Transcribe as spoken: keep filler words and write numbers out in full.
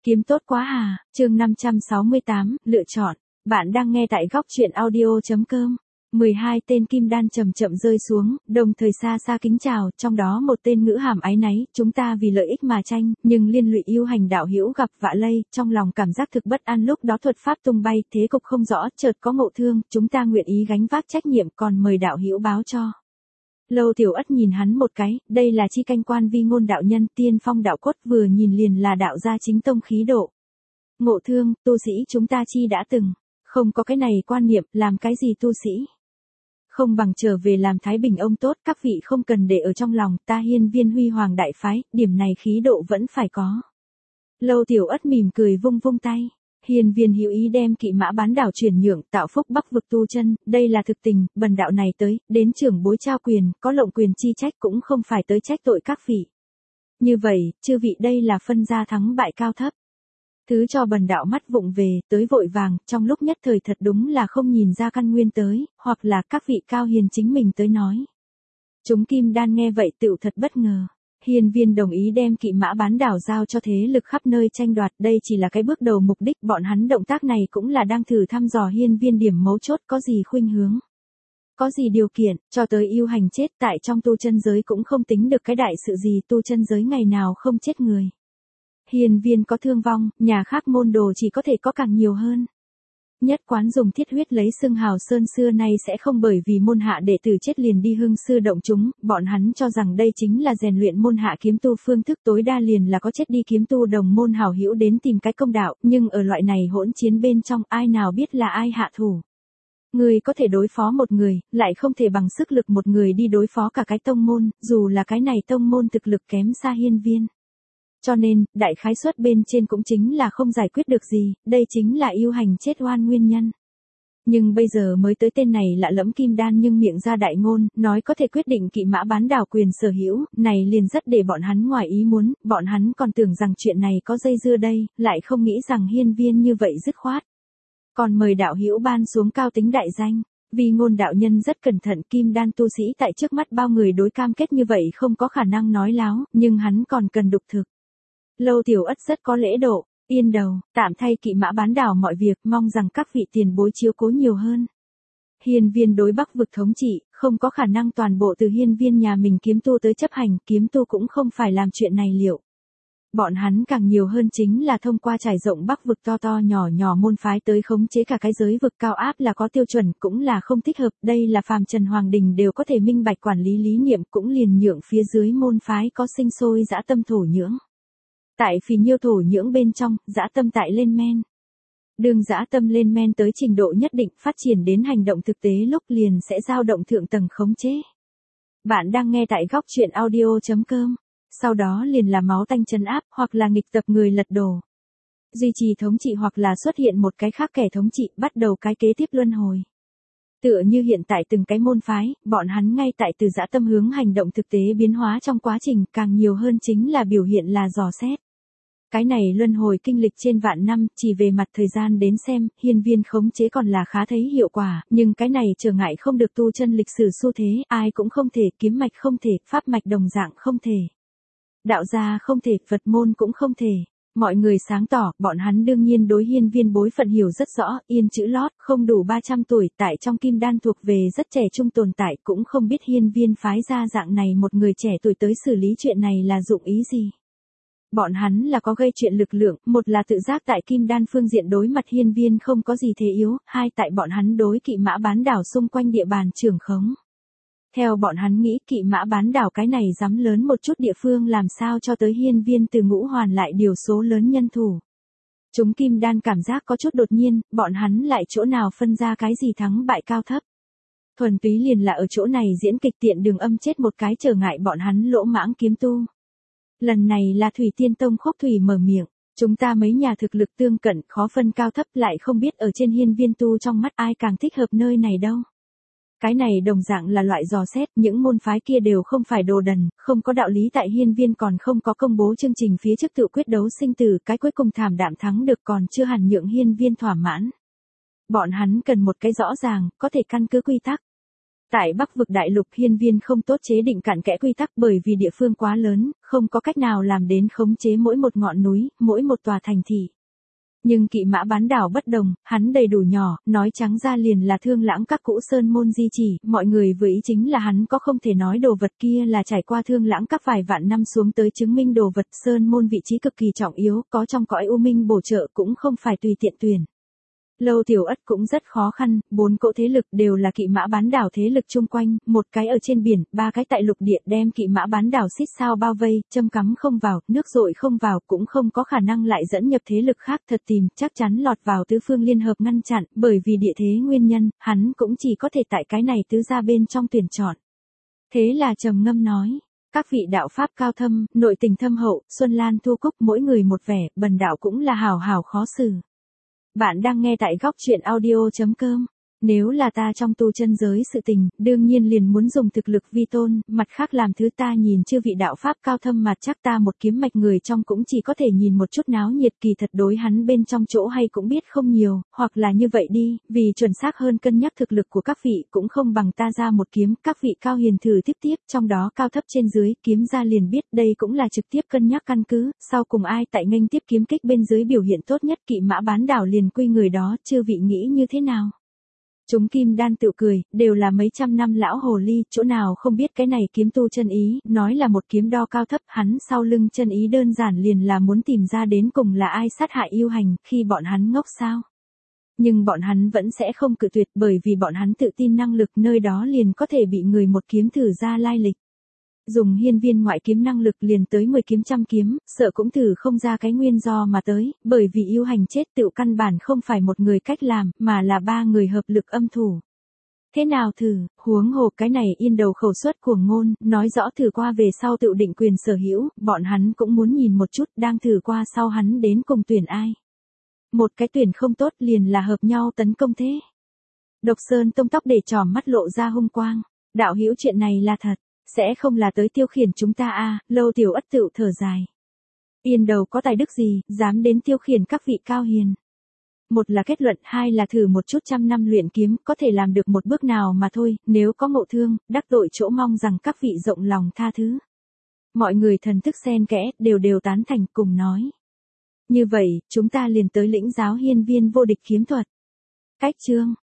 Kiếm tốt quá à, chương năm trăm sáu mươi tám, lựa chọn. Bạn đang nghe tại góc truyện audio.com. mười hai tên kim đan chậm chậm rơi xuống, đồng thời xa xa kính chào, trong đó một tên ngữ hàm áy náy, chúng ta vì lợi ích mà tranh, nhưng liên lụy yêu hành đạo hữu gặp vạ lây, trong lòng cảm giác thực bất an lúc đó thuật pháp tung bay, thế cục không rõ, chợt có ngộ thương, chúng ta nguyện ý gánh vác trách nhiệm, còn mời đạo hữu báo cho. Lâu Tiểu Ất nhìn hắn một cái, đây là chi canh quan vi ngôn đạo nhân, tiên phong đạo cốt, vừa nhìn liền là đạo gia chính tông khí độ. Ngộ thương, tu sĩ chúng ta chi đã từng, không có cái này quan niệm, làm cái gì tu sĩ. Không bằng trở về làm Thái Bình ông tốt, các vị không cần để ở trong lòng, ta Hiên Viên huy hoàng đại phái, điểm này khí độ vẫn phải có. Lâu Tiểu Ất mỉm cười vung vung tay. Hiên Viên hữu ý đem kỵ mã bán đảo chuyển nhượng, tạo phúc Bắc vực tu chân, đây là thực tình, bần đạo này tới, đến trưởng bối trao quyền, có lộng quyền chi trách cũng không phải tới trách tội các vị. Như vậy, chư vị đây là phân ra thắng bại cao thấp. Thứ cho bần đạo mắt vụng về, tới vội vàng, trong lúc nhất thời thật đúng là không nhìn ra căn nguyên tới, hoặc là các vị cao hiền chính mình tới nói. Chúng kim đan nghe vậy tựu thật bất ngờ. Hiên Viên đồng ý đem kỵ mã bán đảo giao cho thế lực khắp nơi tranh đoạt, đây chỉ là cái bước đầu mục đích, bọn hắn động tác này cũng là đang thử thăm dò Hiên Viên điểm mấu chốt có gì khuynh hướng. Có gì điều kiện, cho tới yêu hành chết tại trong tu chân giới cũng không tính được cái đại sự gì, tu chân giới ngày nào không chết người. Hiên Viên có thương vong, nhà khác môn đồ chỉ có thể có càng nhiều hơn. Nhất quán dùng thiết huyết lấy xưng hào sơn xưa nay sẽ không bởi vì môn hạ đệ tử chết liền đi hưng sư động chúng, bọn hắn cho rằng đây chính là rèn luyện môn hạ kiếm tu phương thức, tối đa liền là có chết đi kiếm tu đồng môn hảo hữu đến tìm cái công đạo, nhưng ở loại này hỗn chiến bên trong ai nào biết là ai hạ thủ. Người có thể đối phó một người, lại không thể bằng sức lực một người đi đối phó cả cái tông môn, dù là cái này tông môn thực lực kém xa Hiên Viên. Cho nên, đại khái suất bên trên cũng chính là không giải quyết được gì, đây chính là yêu hành chết oan nguyên nhân. Nhưng bây giờ mới tới tên này lạ lẫm kim đan nhưng miệng ra đại ngôn, nói có thể quyết định kỵ mã bán đảo quyền sở hữu, này liền rất để bọn hắn ngoài ý muốn, bọn hắn còn tưởng rằng chuyện này có dây dưa đây, lại không nghĩ rằng Hiên Viên như vậy dứt khoát. Còn mời đạo hữu ban xuống cao tính đại danh. Vì ngôn đạo nhân rất cẩn thận, kim đan tu sĩ tại trước mắt bao người đối cam kết như vậy không có khả năng nói láo, nhưng hắn còn cần đục thực. Lâu Tiểu Ất rất có lễ độ, yên đầu, tạm thay kỵ mã bán đảo mọi việc, mong rằng các vị tiền bối chiếu cố nhiều hơn. Hiên Viên đối Bắc vực thống trị, không có khả năng toàn bộ từ Hiên Viên nhà mình kiếm tu tới chấp hành, kiếm tu cũng không phải làm chuyện này liệu. Bọn hắn càng nhiều hơn chính là thông qua trải rộng Bắc vực to to nhỏ nhỏ môn phái tới khống chế cả cái giới vực cao áp là có tiêu chuẩn, cũng là không thích hợp, đây là phàm trần hoàng đình đều có thể minh bạch quản lý lý niệm, cũng liền nhượng phía dưới môn phái có sinh sôi dã tâm thổ nhưỡng. Tại phì nhiêu thổ nhưỡng bên trong, dã tâm tại lên men. Đường dã tâm lên men tới trình độ nhất định, phát triển đến hành động thực tế lúc liền sẽ dao động thượng tầng khống chế. Bạn đang nghe tại góc truyện audio.com. Sau đó liền là máu tanh trấn áp, hoặc là nghịch tập người lật đổ. Duy trì thống trị hoặc là xuất hiện một cái khác kẻ thống trị, bắt đầu cái kế tiếp luân hồi. Tựa như hiện tại từng cái môn phái, bọn hắn ngay tại từ dã tâm hướng hành động thực tế biến hóa trong quá trình, càng nhiều hơn chính là biểu hiện là dò xét. Cái này luân hồi kinh lịch trên vạn năm, chỉ về mặt thời gian đến xem, Hiên Viên khống chế còn là khá thấy hiệu quả, nhưng cái này trở ngại không được tu chân lịch sử xu thế, ai cũng không thể, kiếm mạch không thể, pháp mạch đồng dạng không thể. Đạo gia không thể, Phật môn cũng không thể. Mọi người sáng tỏ, bọn hắn đương nhiên đối Hiên Viên bối phận hiểu rất rõ, yên chữ lót, không đủ ba trăm tuổi, tại trong kim đan thuộc về rất trẻ trung tồn tại, cũng không biết Hiên Viên phái ra dạng này một người trẻ tuổi tới xử lý chuyện này là dụng ý gì. Bọn hắn là có gây chuyện lực lượng, một là tự giác tại kim đan phương diện đối mặt Hiên Viên không có gì thế yếu, hai tại bọn hắn đối kỵ mã bán đảo xung quanh địa bàn trưởng khống. Theo bọn hắn nghĩ kỵ mã bán đảo cái này dám lớn một chút địa phương làm sao cho tới Hiên Viên từ ngũ hoàn lại điều số lớn nhân thủ. Chúng kim đan cảm giác có chút đột nhiên, bọn hắn lại chỗ nào phân ra cái gì thắng bại cao thấp. Thuần túy liền là ở chỗ này diễn kịch tiện đường âm chết một cái trở ngại bọn hắn lỗ mãng kiếm tu. Lần này là Thủy Tiên Tông Khốc Thủy mở miệng, chúng ta mấy nhà thực lực tương cận khó phân cao thấp lại không biết ở trên Hiên Viên tu trong mắt ai càng thích hợp nơi này đâu. Cái này đồng dạng là loại dò xét, những môn phái kia đều không phải đồ đần, không có đạo lý tại Hiên Viên còn không có công bố chương trình phía trước tự quyết đấu sinh tử, cái cuối cùng thảm đạm thắng được còn chưa hẳn nhượng Hiên Viên thỏa mãn. Bọn hắn cần một cái rõ ràng, có thể căn cứ quy tắc. Tại Bắc vực đại lục hiên viên không tốt chế định cặn kẽ quy tắc bởi vì địa phương quá lớn, không có cách nào làm đến khống chế mỗi một ngọn núi, mỗi một tòa thành thị. Nhưng kỵ mã bán đảo bất đồng, hắn đầy đủ nhỏ, nói trắng ra liền là thương lãng các cũ sơn môn di chỉ, mọi người vừa ý chính là hắn có không thể nói đồ vật kia là trải qua thương lãng các vài vạn năm xuống tới chứng minh đồ vật sơn môn vị trí cực kỳ trọng yếu, có trong cõi u minh bổ trợ cũng không phải tùy tiện tuyển. Lâu Tiểu Ất cũng rất khó khăn, bốn cỗ thế lực đều là kỵ mã bán đảo thế lực chung quanh, một cái ở trên biển, ba cái tại lục địa đem kỵ mã bán đảo xít sao bao vây, châm cắm không vào, nước dội không vào, cũng không có khả năng lại dẫn nhập thế lực khác thật tìm, chắc chắn lọt vào tứ phương liên hợp ngăn chặn, bởi vì địa thế nguyên nhân, hắn cũng chỉ có thể tại cái này tứ gia bên trong tuyển chọn. Thế là trầm ngâm nói. Các vị đạo pháp cao thâm, nội tình thâm hậu, Xuân Lan Thu Cúc mỗi người một vẻ, bần đạo cũng là hào hào khó xử. Bạn đang nghe tại góc truyện audio chấm com. Nếu là ta trong tu chân giới sự tình, đương nhiên liền muốn dùng thực lực vi tôn, mặt khác làm thứ ta nhìn chưa vị đạo pháp cao thâm mà chắc ta một kiếm mạch người trong cũng chỉ có thể nhìn một chút náo nhiệt kỳ thật đối hắn bên trong chỗ hay cũng biết không nhiều, hoặc là như vậy đi, vì chuẩn xác hơn cân nhắc thực lực của các vị cũng không bằng ta ra một kiếm, các vị cao hiền thử tiếp tiếp, trong đó cao thấp trên dưới, kiếm ra liền biết đây cũng là trực tiếp cân nhắc căn cứ, sau cùng ai tại nghênh tiếp kiếm kích bên dưới biểu hiện tốt nhất kỵ mã bán đảo liền quy người đó, chưa vị nghĩ như thế nào. Chúng kim đan tự cười, đều là mấy trăm năm lão hồ ly, chỗ nào không biết cái này kiếm tu chân ý, nói là một kiếm đo cao thấp, hắn sau lưng chân ý đơn giản liền là muốn tìm ra đến cùng là ai sát hại yêu hành, khi bọn hắn ngốc sao. Nhưng bọn hắn vẫn sẽ không cự tuyệt bởi vì bọn hắn tự tin năng lực nơi đó liền có thể bị người một kiếm thử ra lai lịch. Dùng hiên viên ngoại kiếm năng lực liền tới mười kiếm trăm kiếm, sợ cũng thử không ra cái nguyên do mà tới, bởi vì yêu hành chết tự căn bản không phải một người cách làm, mà là ba người hợp lực âm thủ. Thế nào thử, huống hồ cái này yên đầu khẩu suất cuồng ngôn, nói rõ thử qua về sau tự định quyền sở hữu, bọn hắn cũng muốn nhìn một chút, đang thử qua sau hắn đến cùng tuyển ai. Một cái tuyển không tốt liền là hợp nhau tấn công thế. Độc Sơn tông tóc để tròm mắt lộ ra hung quang, đạo hữu chuyện này là thật. Sẽ không là tới tiêu khiển chúng ta à, Lâu Tiểu Ất tựu thở dài. Yên đầu có tài đức gì, dám đến tiêu khiển các vị cao hiền. Một là kết luận, hai là thử một chút trăm năm luyện kiếm, có thể làm được một bước nào mà thôi, nếu có ngộ thương, đắc tội chỗ mong rằng các vị rộng lòng tha thứ. Mọi người thần thức xen kẽ, đều đều tán thành cùng nói. Như vậy, chúng ta liền tới lĩnh giáo hiên viên vô địch kiếm thuật. Cách chương.